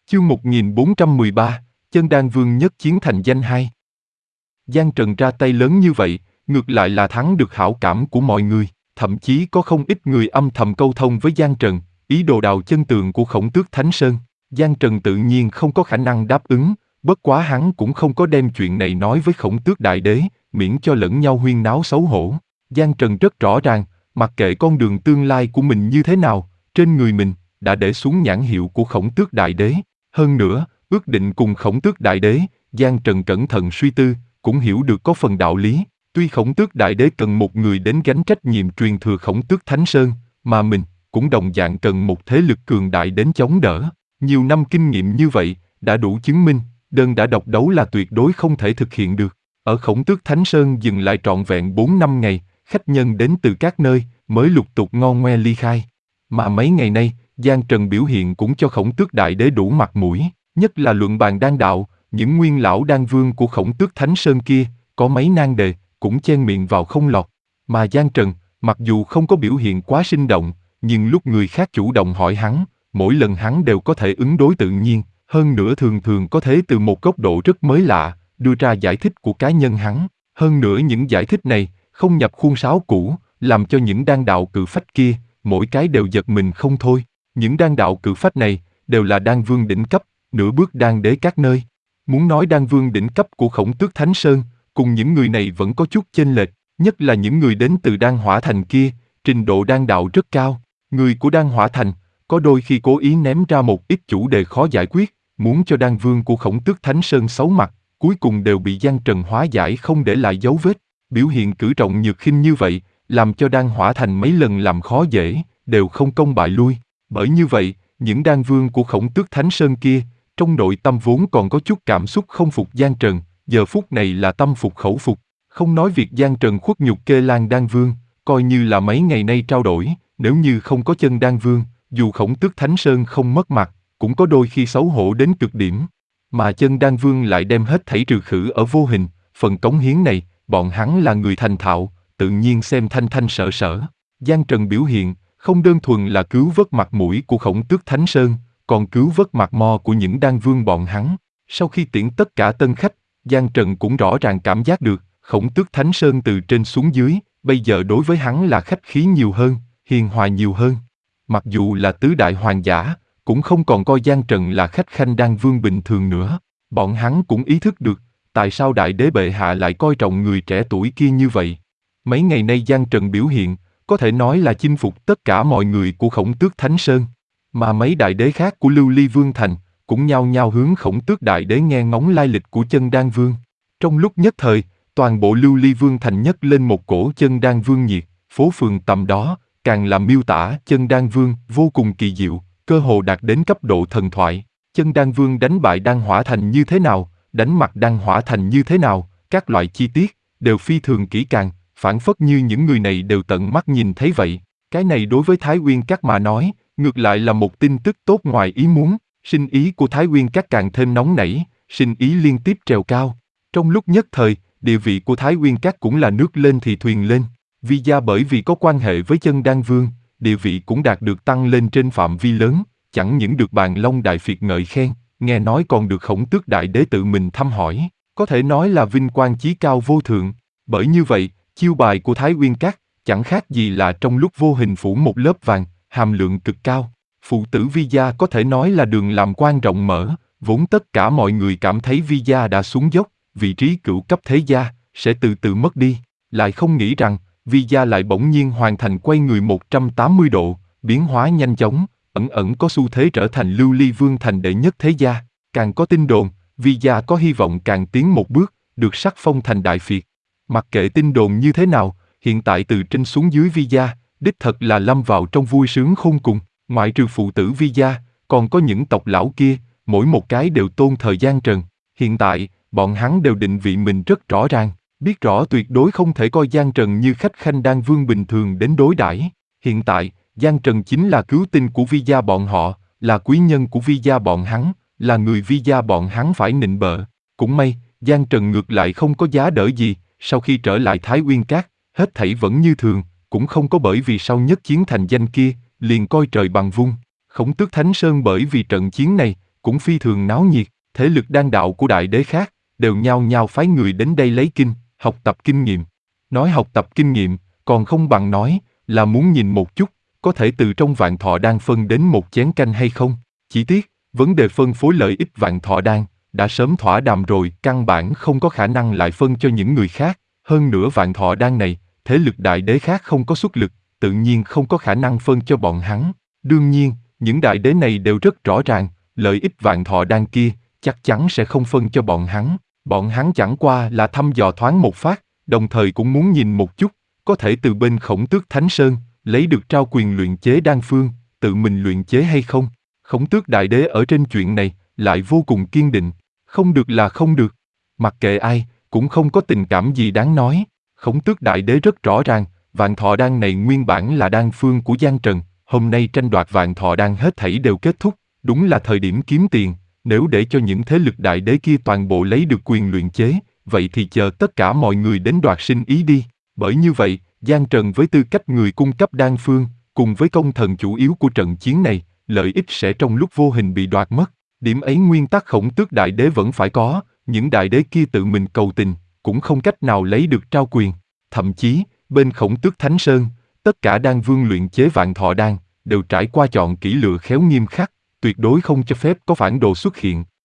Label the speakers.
Speaker 1: Chương 1413, Chân Đan Vương nhất chiến thành danh 2. Giang Trần ra tay lớn như vậy, ngược lại là thắng được hảo cảm của mọi người, thậm chí có không ít người âm thầm câu thông với Giang Trần, ý đồ đào chân tường của Khổng Tước Thánh Sơn. Giang Trần tự nhiên không có khả năng đáp ứng, bất quá hắn cũng không có đem chuyện này nói với Khổng Tước Đại Đế, miễn cho lẫn nhau huyên náo xấu hổ. Giang Trần rất rõ ràng, mặc kệ con đường tương lai của mình như thế nào, trên người mình đã để xuống nhãn hiệu của Khổng Tước Đại Đế. Hơn nữa, ước định cùng Khổng Tước Đại Đế, Giang Trần cẩn thận suy tư, cũng hiểu được có phần đạo lý. Tuy Khổng Tước Đại Đế cần một người đến gánh trách nhiệm truyền thừa Khổng Tước Thánh Sơn, mà mình cũng đồng dạng cần một thế lực cường đại đến chống đỡ. Nhiều năm kinh nghiệm như vậy, đã đủ chứng minh, đơn đả độc đấu là tuyệt đối không thể thực hiện được. Ở Khổng Tước Thánh Sơn dừng lại trọn vẹn 4 năm ngày, khách nhân đến từ các nơi, mới lục tục ngon ngoe ly khai. Mà mấy ngày nay, Giang Trần biểu hiện cũng cho Khổng Tước Đại Đế đủ mặt mũi, nhất là luận bàn đan đạo, những nguyên lão đan vương của Khổng Tước Thánh Sơn kia, có mấy nan đề, cũng chen miệng vào không lọt. Mà Giang Trần, mặc dù không có biểu hiện quá sinh động, nhưng lúc người khác chủ động hỏi hắn, mỗi lần hắn đều có thể ứng đối tự nhiên, hơn nữa thường thường có thể từ một góc độ rất mới lạ, đưa ra giải thích của cá nhân hắn. Hơn nữa những giải thích này, không nhập khuôn sáo cũ, làm cho những đan đạo cự phách kia, mỗi cái đều giật mình không thôi. Những đan đạo cự phách này, đều là đan vương đỉnh cấp, nửa bước đan đế các nơi. Muốn nói đan vương đỉnh cấp của Khổng Tước Thánh Sơn, cùng những người này vẫn có chút chênh lệch, nhất là những người đến từ đan hỏa thành kia, trình độ đan đạo rất cao. Người của đan hỏa thành, có đôi khi cố ý ném ra một ít chủ đề khó giải quyết, muốn cho đan vương của Khổng Tước Thánh Sơn xấu mặt, cuối cùng đều bị Giang Trần hóa giải không để lại dấu vết. Biểu hiện cử trọng nhược khinh như vậy, làm cho đan hỏa thành mấy lần làm khó dễ, đều không công bại lui. Bởi như vậy, những đan vương của Khổng Tước Thánh Sơn kia, trong nội tâm vốn còn có chút cảm xúc không phục Giang Trần, giờ phút này là tâm phục khẩu phục. Không nói việc Giang Trần khuất nhục Kê Lan đan vương, coi như là mấy ngày nay trao đổi, nếu như không có chân đan vương, dù Khổng Tước Thánh Sơn không mất mặt, cũng có đôi khi xấu hổ đến cực điểm. Mà chân đan vương lại đem hết thảy trừ khử ở vô hình, phần cống hiến này, bọn hắn là người thành thạo, tự nhiên xem thanh thanh sở sở. Giang Trần biểu hiện, không đơn thuần là cứu vớt mặt mũi của Khổng Tước Thánh Sơn, còn cứu vớt mặt mo của những đan vương bọn hắn. Sau khi tiễn tất cả tân khách, Giang Trần cũng rõ ràng cảm giác được, Khổng Tước Thánh Sơn từ trên xuống dưới, bây giờ đối với hắn là khách khí nhiều hơn, hiền hòa nhiều hơn. Mặc dù là tứ đại hoàng giả, cũng không còn coi Giang Trần là khách khanh đan vương bình thường nữa. Bọn hắn cũng ý thức được, tại sao đại đế bệ hạ lại coi trọng người trẻ tuổi kia như vậy. Mấy ngày nay Giang Trần biểu hiện, có thể nói là chinh phục tất cả mọi người của Khổng Tước Thánh Sơn. Mà mấy đại đế khác của Lưu Ly Vương Thành, cũng nhao nhao hướng Khổng Tước Đại Đế nghe ngóng lai lịch của chân đan vương. Trong lúc nhất thời, toàn bộ Lưu Ly Vương Thành nhấc lên một cổ chân đan vương nhiệt, phố phường tầm đó, càng làm miêu tả chân đan vương vô cùng kỳ diệu, cơ hồ đạt đến cấp độ thần thoại. Chân đan vương đánh bại đan hỏa thành như thế nào, đánh mặt đan hỏa thành như thế nào, các loại chi tiết, đều phi thường kỹ càng, phảng phất như những người này đều tận mắt nhìn thấy vậy. Cái này đối với Thái Uyên Các mà nói, ngược lại là một tin tức tốt ngoài ý muốn, sinh ý của Thái Uyên Các càng thêm nóng nảy, sinh ý liên tiếp trèo cao. Trong lúc nhất thời, địa vị của Thái Uyên Các cũng là nước lên thì thuyền lên. Vi gia bởi vì có quan hệ với chân đan vương, địa vị cũng đạt được tăng lên trên phạm vi lớn, chẳng những được Bàn Long Đại Phiệt ngợi khen, nghe nói còn được Khổng Tước Đại Đế tự mình thăm hỏi, có thể nói là vinh quang chí cao vô thượng. Bởi như vậy, chiêu bài của Thái Uyên Các chẳng khác gì là trong lúc vô hình phủ một lớp vàng, hàm lượng cực cao. Phụ tử Vi gia có thể nói là đường làm quan rộng mở, vốn tất cả mọi người cảm thấy Vi gia đã xuống dốc, vị trí cửu cấp thế gia sẽ từ từ mất đi, lại không nghĩ rằng Vi gia lại bỗng nhiên hoàn thành quay người 180 độ, biến hóa nhanh chóng, ẩn ẩn có xu thế trở thành Lưu Ly Vương Thành đệ nhất thế gia. Càng có tin đồn, Vi gia có hy vọng càng tiến một bước, được sắc phong thành Đại Phiệt. Mặc kệ tin đồn như thế nào, hiện tại từ trên xuống dưới Vi gia, đích thật là lâm vào trong vui sướng khôn cùng. Ngoại trừ phụ tử Vi gia, còn có những tộc lão kia, mỗi một cái đều tôn thờ Giang Trần. Hiện tại, bọn hắn đều định vị mình rất rõ ràng, biết rõ tuyệt đối không thể coi Giang Trần như khách khanh đan vương bình thường đến đối đãi. Hiện tại, Giang Trần chính là cứu tinh của Vi gia bọn họ, là quý nhân của Vi gia bọn hắn, là người Vi gia bọn hắn phải nịnh bợ. Cũng may, Giang Trần ngược lại không có giá đỡ gì, sau khi trở lại Thái Uyên Các, hết thảy vẫn như thường, cũng không có bởi vì sau nhất chiến thành danh kia, liền coi trời bằng vung. Khổng Tước Thánh Sơn bởi vì trận chiến này, cũng phi thường náo nhiệt, thế lực đan đạo của đại đế khác, đều nhao nhao phái người đến đây lấy kinh, học tập kinh nghiệm. Nói học tập kinh nghiệm, còn không bằng nói, là muốn nhìn một chút, có thể từ trong vạn thọ đan phân đến một chén canh hay không. Chỉ tiếc, vấn đề phân phối lợi ích vạn thọ đan, đã sớm thỏa đàm rồi, căn bản không có khả năng lại phân cho những người khác. Hơn nữa vạn thọ đan này, thế lực đại đế khác không có xuất lực, tự nhiên không có khả năng phân cho bọn hắn. Đương nhiên, những đại đế này đều rất rõ ràng, lợi ích vạn thọ đan kia, chắc chắn sẽ không phân cho bọn hắn. Bọn hắn chẳng qua là thăm dò thoáng một phát, đồng thời cũng muốn nhìn một chút, có thể từ bên Khổng Tước Thánh Sơn, lấy được trao quyền luyện chế đan phương, tự mình luyện chế hay không. Khổng Tước Đại Đế ở trên chuyện này, lại vô cùng kiên định, không được là không được. Mặc kệ ai, cũng không có tình cảm gì đáng nói. Khổng Tước Đại Đế rất rõ ràng, vạn thọ đan này nguyên bản là đan phương của Giang Trần, hôm nay tranh đoạt vạn thọ đan hết thảy đều kết thúc, đúng là thời điểm kiếm tiền. Nếu để cho những thế lực đại đế kia toàn bộ lấy được quyền luyện chế, vậy thì chờ tất cả mọi người đến đoạt sinh ý đi. Bởi như vậy, Giang Trần với tư cách người cung cấp đan phương, cùng với công thần chủ yếu của trận chiến này, lợi ích sẽ trong lúc vô hình bị đoạt mất. Điểm ấy nguyên tắc Khổng Tước Đại Đế vẫn phải có, những đại đế kia tự mình cầu tình, cũng không cách nào lấy được trao quyền. Thậm chí, bên Khổng Tước Thánh Sơn, tất cả đan vương luyện chế vạn thọ đan, đều trải qua chọn kỹ lựa khéo nghiêm khắc, tuyệt đối không cho phép có phản đồ xuất hiện.